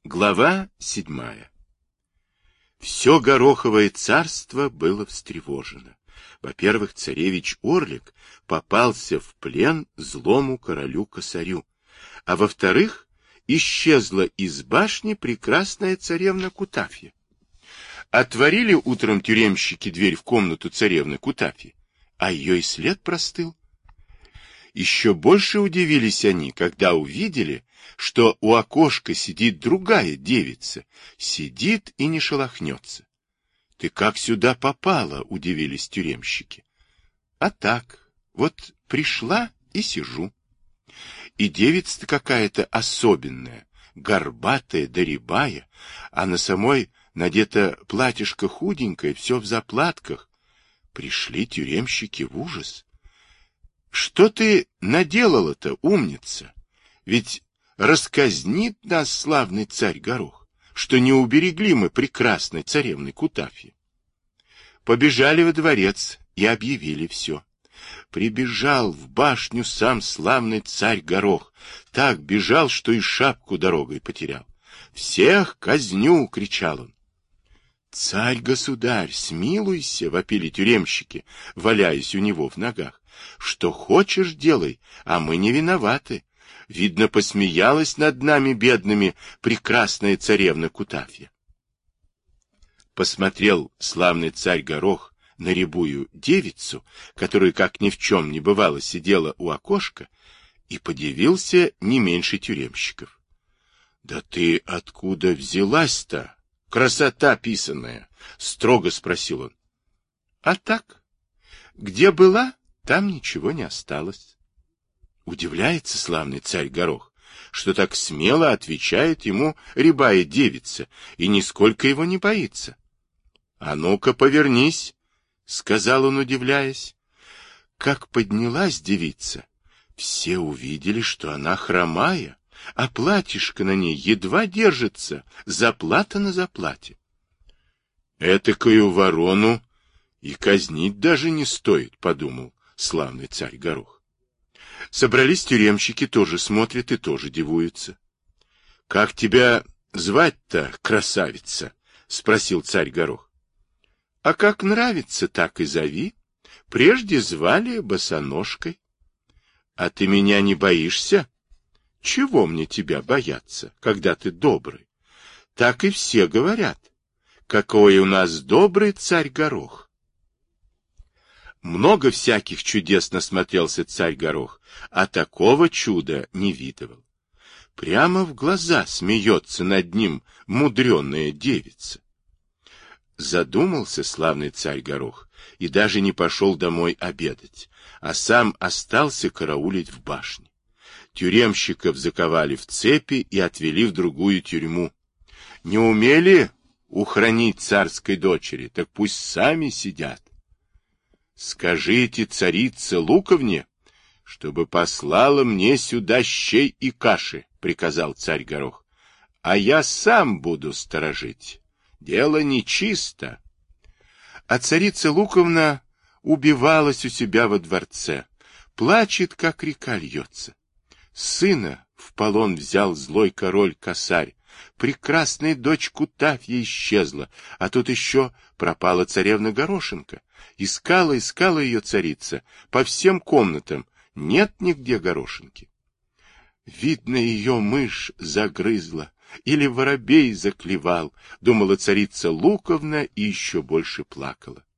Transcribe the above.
Глава 7. Все Гороховое царство было встревожено. Во-первых, царевич Орлик попался в плен злому королю-косарю, а во-вторых, исчезла из башни прекрасная царевна Кутафья. Отворили утром тюремщики дверь в комнату царевны Кутафьи, а ее и след простыл. Еще больше удивились они, когда увидели, что у окошка сидит другая девица, сидит и не шелохнется. — Ты как сюда попала? — удивились тюремщики. — А так, вот пришла и сижу. И девица-то какая-то особенная, горбатая да рябая, а на самой надето платьишко худенькое, все в заплатках. Пришли тюремщики в ужас. — Что ты наделала-то, умница? Ведь расказнит нас славный царь Горох, что не уберегли мы прекрасной царевны Кутафьи. Побежали во дворец и объявили все. Прибежал в башню сам славный царь Горох, так бежал, что и шапку дорогой потерял. «Всех казню!» — кричал он. «Царь-государь, смилуйся!» — вопили тюремщики, валяясь у него в ногах. «Что хочешь, делай, а мы не виноваты. Видно, посмеялась над нами, бедными, прекрасная царевна Кутафья». Посмотрел славный царь Горох на рябую девицу, которая, как ни в чем не бывало, сидела у окошка, и подивился не меньше тюремщиков. — Да ты откуда взялась-то, красота писаная? — строго спросил он. — А так, где была, там ничего не осталось. Удивляется славный царь Горох, что так смело отвечает ему рябая девица и нисколько его не боится. — А ну-ка, повернись, — сказал он, удивляясь. Как поднялась девица, все увидели, что она хромая, а платьишко на ней едва держится, заплата на заплате. Этакую ворону и казнить даже не стоит, — подумал славный царь Горох. Собрались тюремщики, тоже смотрят и тоже дивуются. — Как тебя звать-то, красавица? — спросил царь Горох. — А как нравится, так и зови. Прежде звали Босоножкой. — А ты меня не боишься? — Чего мне тебя бояться, когда ты добрый? Так и все говорят. Какой у нас добрый царь Горох. Много всяких чудес насмотрелся царь Горох, а такого чуда не видывал. Прямо в глаза смеется над ним мудреная девица. Задумался славный царь Горох и даже не пошел домой обедать, а сам остался караулить в башне. Тюремщиков заковали в цепи и отвели в другую тюрьму. Не умели ухранить царской дочери, так пусть сами сидят. Скажите царице Луковне, чтобы послала мне сюда щей и каши, приказал царь Горох, а я сам буду сторожить. Дело нечисто. А царица Луковна убивалась у себя во дворце, плачет, как река льется. Сына в полон взял злой король-косарь, прекрасная дочь Кутафья исчезла, а тут еще пропала царевна Горошенко. Искала ее царица по всем комнатам, нет нигде Горошенки. Видно, ее мышь загрызла или воробей заклевал, думала царица Луковна и еще больше плакала.